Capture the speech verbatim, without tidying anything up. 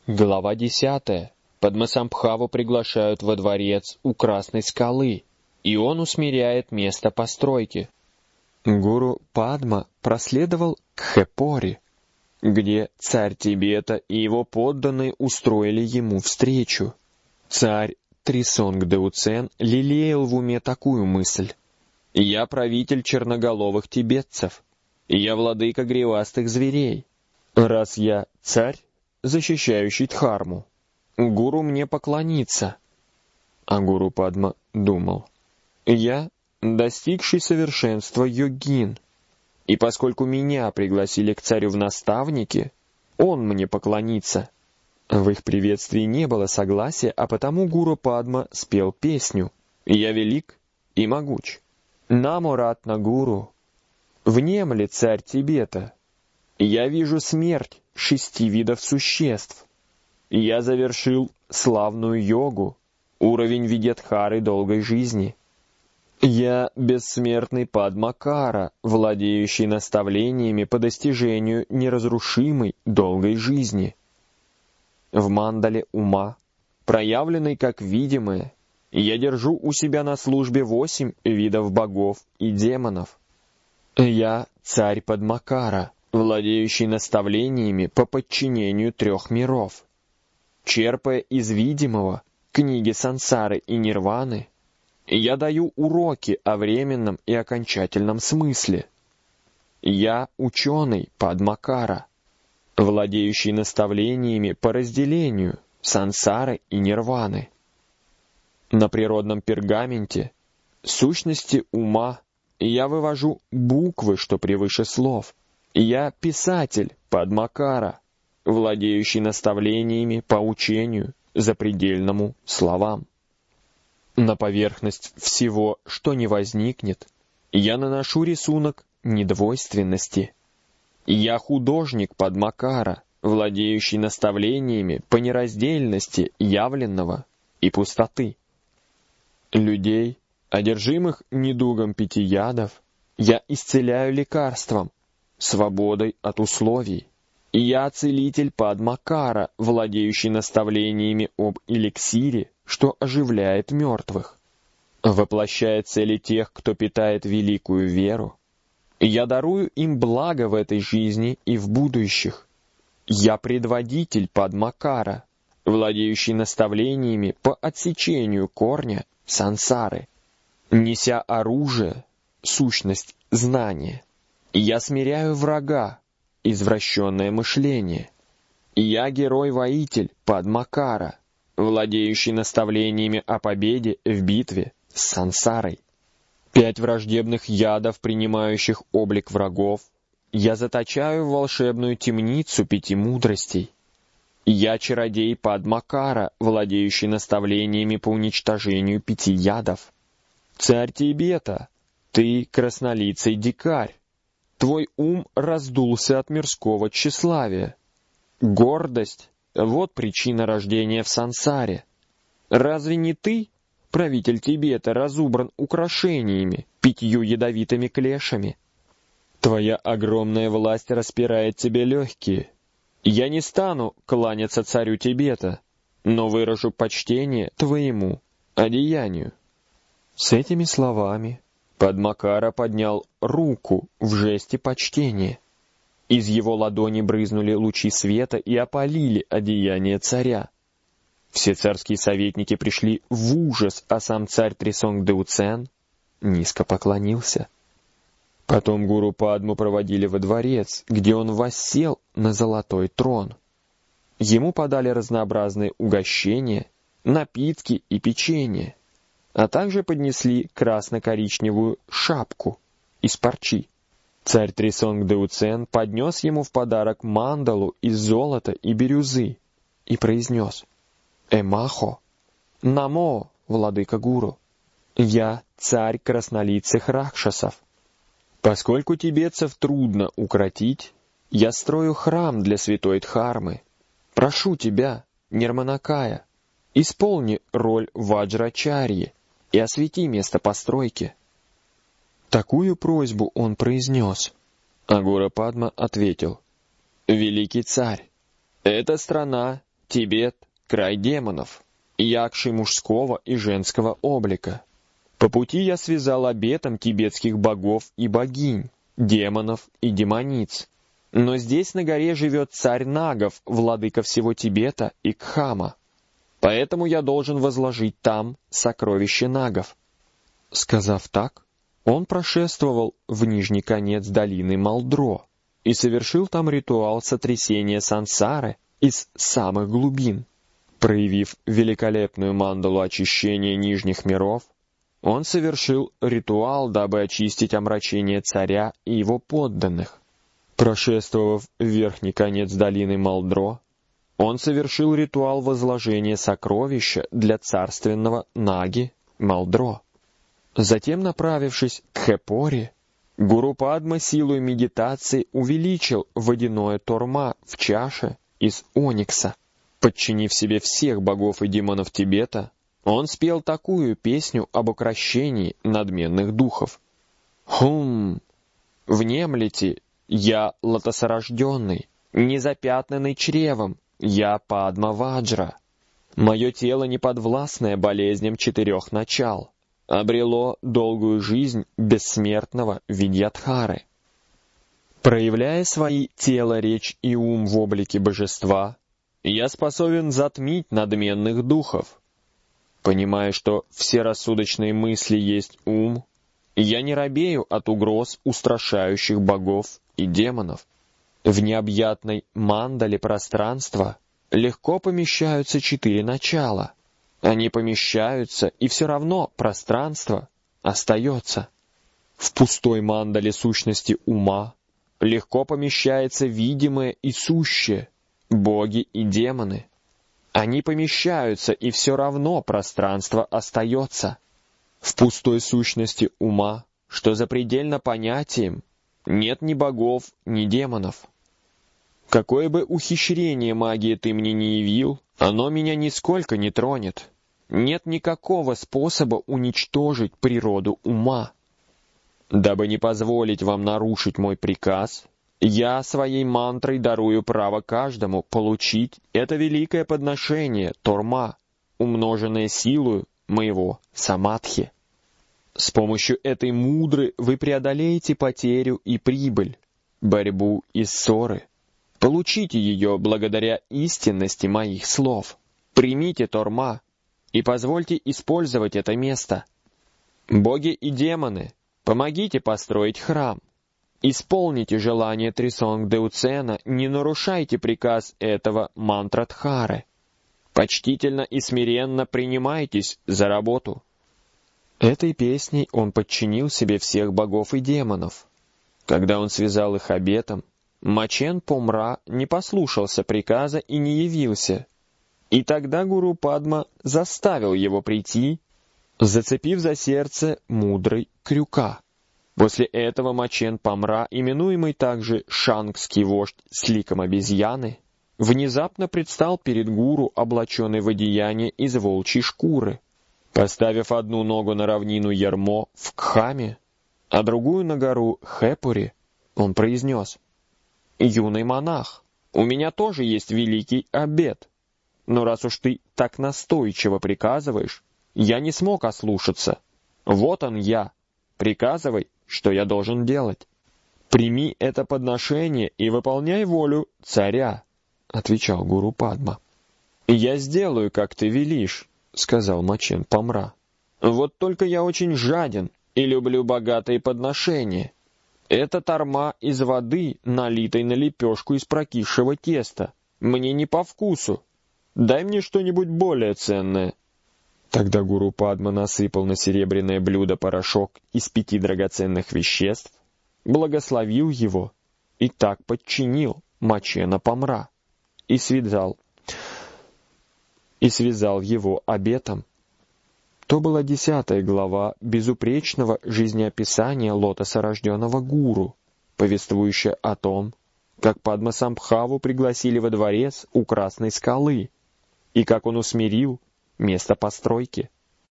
Глава десятая. Падмасамбхаву приглашают во дворец у Красной скалы, и он усмиряет место постройки. Гуру Падма проследовал к Хепори, где царь Тибета и его подданные устроили ему встречу. Царь Трисонгдеуцен лелеял в уме такую мысль: «Я правитель черноголовых тибетцев, и я владыка гривастых зверей. Раз я царь, защищающий Дхарму, гуру мне поклонится». А гуру Падма думал: «Я достигший совершенства йогин, и поскольку меня пригласили к царю в наставники, он мне поклонится». В их приветствии не было согласия, а потому гуру Падма спел песню «Я велик и могуч». «Намо ратна гуру, внемли царь Тибета, я вижу смерть шести видов существ. Я завершил славную йогу, уровень Видьядхары долгой жизни. Я бессмертный Падмакара, владеющий наставлениями по достижению неразрушимой долгой жизни. В мандале ума, проявленной как видимое, я держу у себя на службе восемь видов богов и демонов. Я царь Падмакара, владеющий наставлениями по подчинению трех миров. Черпая из видимого книги сансары и нирваны, я даю уроки о временном и окончательном смысле. Я ученый Падмакара, владеющий наставлениями по разделению сансары и нирваны. На природном пергаменте сущности ума я вывожу буквы, что превыше слов. Я писатель Падмакара, владеющий наставлениями по учению запредельному словам. На поверхность всего, что не возникнет, я наношу рисунок недвойственности. Я художник Падмакара, владеющий наставлениями по нераздельности явленного и пустоты. Людей, одержимых недугом пяти ядов, я исцеляю лекарством, свободой от условий. И я целитель Падмакара, владеющий наставлениями об эликсире, что оживляет мертвых. Воплощая цели тех, кто питает великую веру, я дарую им благо в этой жизни и в будущих. Я предводитель Падмакара, владеющий наставлениями по отсечению корня сансары. Неся оружие, сущность знания, я смиряю врага, извращенное мышление. Я герой-воитель Падмакара, владеющий наставлениями о победе в битве с сансарой. Пять враждебных ядов, принимающих облик врагов, я заточаю в волшебную темницу пяти мудростей. Я чародей Падмакара, владеющий наставлениями по уничтожению пяти ядов. Царь Тибета, ты краснолицый дикарь. Твой ум раздулся от мирского тщеславия. Гордость — вот причина рождения в сансаре. Разве не ты, правитель Тибета, разубран украшениями, пятью ядовитыми клешами? Твоя огромная власть распирает тебе легкие. Я не стану кланяться царю Тибета, но выражу почтение твоему одеянию». С этими словами Падмакара поднял руку в жесте почтения. Из его ладони брызнули лучи света и опалили одеяние царя. Все царские советники пришли в ужас, а сам царь Трисонгдеуцен низко поклонился. Потом гуру Падму проводили во дворец, где он воссел на золотой трон. Ему подали разнообразные угощения, напитки и печенье, а также поднесли красно-коричневую шапку из парчи. Царь Трисонгдеуцен поднес ему в подарок мандалу из золота и бирюзы и произнес: «Эмахо, намо, владыка гуру, я царь краснолицых ракшасов. Поскольку тибетцев трудно укротить, я строю храм для святой Дхармы. Прошу тебя, Нирманакая, исполни роль Ваджрачарьи и освети место постройки». Такую просьбу он произнес. А гуру Падма ответил: «Великий царь, эта страна Тибет — край демонов, якши мужского и женского облика. По пути я связал обетом тибетских богов и богинь, демонов и демониц. Но здесь на горе живет царь Нагов, владыка всего Тибета и Кхама. Поэтому я должен возложить там сокровище Нагов». Сказав так, он прошествовал в нижний конец долины Малдро и совершил там ритуал сотрясения сансары из самых глубин. Проявив великолепную мандалу очищения нижних миров, он совершил ритуал, дабы очистить омрачение царя и его подданных. Прошествовав в верхний конец долины Малдро, он совершил ритуал возложения сокровища для царственного Наги Малдро. Затем, направившись к Хепоре, Гуру Падма силой медитации увеличил водяное торма в чаше из оникса. Подчинив себе всех богов и демонов Тибета, он спел такую песню об укрощении надменных духов. «Хум! Внемлите, я лотосорожденный, незапятнанный чревом, я Падма Ваджра. Мое тело, неподвластное болезням четырех начал, обрело долгую жизнь бессмертного Видьядхары. Проявляя свои тело, речь и ум в облике божества, я способен затмить надменных духов. Понимая, что все рассудочные мысли есть ум, я не робею от угроз устрашающих богов и демонов. В необъятной мандале пространства легко помещаются четыре начала. Они помещаются, и все равно пространство остается. В пустой мандале сущности ума легко помещается видимое и сущее, боги и демоны. Они помещаются, и все равно пространство остается. В пустой сущности ума, что запредельно понятием, нет ни богов, ни демонов. Какое бы ухищрение магии ты мне не явил, оно меня нисколько не тронет. Нет никакого способа уничтожить природу ума. Дабы не позволить вам нарушить мой приказ, я своей мантрой дарую право каждому получить это великое подношение торма, умноженное силою моего самадхи. С помощью этой мудры вы преодолеете потерю и прибыль, борьбу и ссоры. Получите ее благодаря истинности моих слов. Примите торма и позвольте использовать это место. Боги и демоны, помогите построить храм. Исполните желание Трисонгдеуцена, не нарушайте приказ этого мантрадхары. Почтительно и смиренно принимайтесь за работу». Этой песней он подчинил себе всех богов и демонов. Когда он связал их обетом, Мачен Помра не послушался приказа и не явился. И тогда Гуру Падма заставил его прийти, зацепив за сердце мудрый крюка. После этого Мачен Помра, именуемый также шангский вождь с ликом обезьяны, внезапно предстал перед гуру, облаченный в одеяние из волчьей шкуры. Поставив одну ногу на равнину Ярмо в Кхаме, а другую на гору Хепури, он произнес: «Юный монах, у меня тоже есть великий обет, но раз уж ты так настойчиво приказываешь, я не смог ослушаться. Вот он я, приказывай, что я должен делать». «Прими это подношение и выполняй волю царя», — отвечал Гуру Падма. «Я сделаю, как ты велишь», — сказал Мачен Помра. «Вот только я очень жаден и люблю богатые подношения. Это торма из воды, налитой на лепешку из прокисшего теста. Мне не по вкусу. Дай мне что-нибудь более ценное». Тогда Гуру Падма насыпал на серебряное блюдо порошок из пяти драгоценных веществ, благословил его и так подчинил Мачена Помра и связал, и связал его обетом. То была десятая глава безупречного жизнеописания лотосорожденного гуру, повествующая о том, как Падмасамбхаву пригласили во дворец у Красной скалы, и как он усмирил место постройки.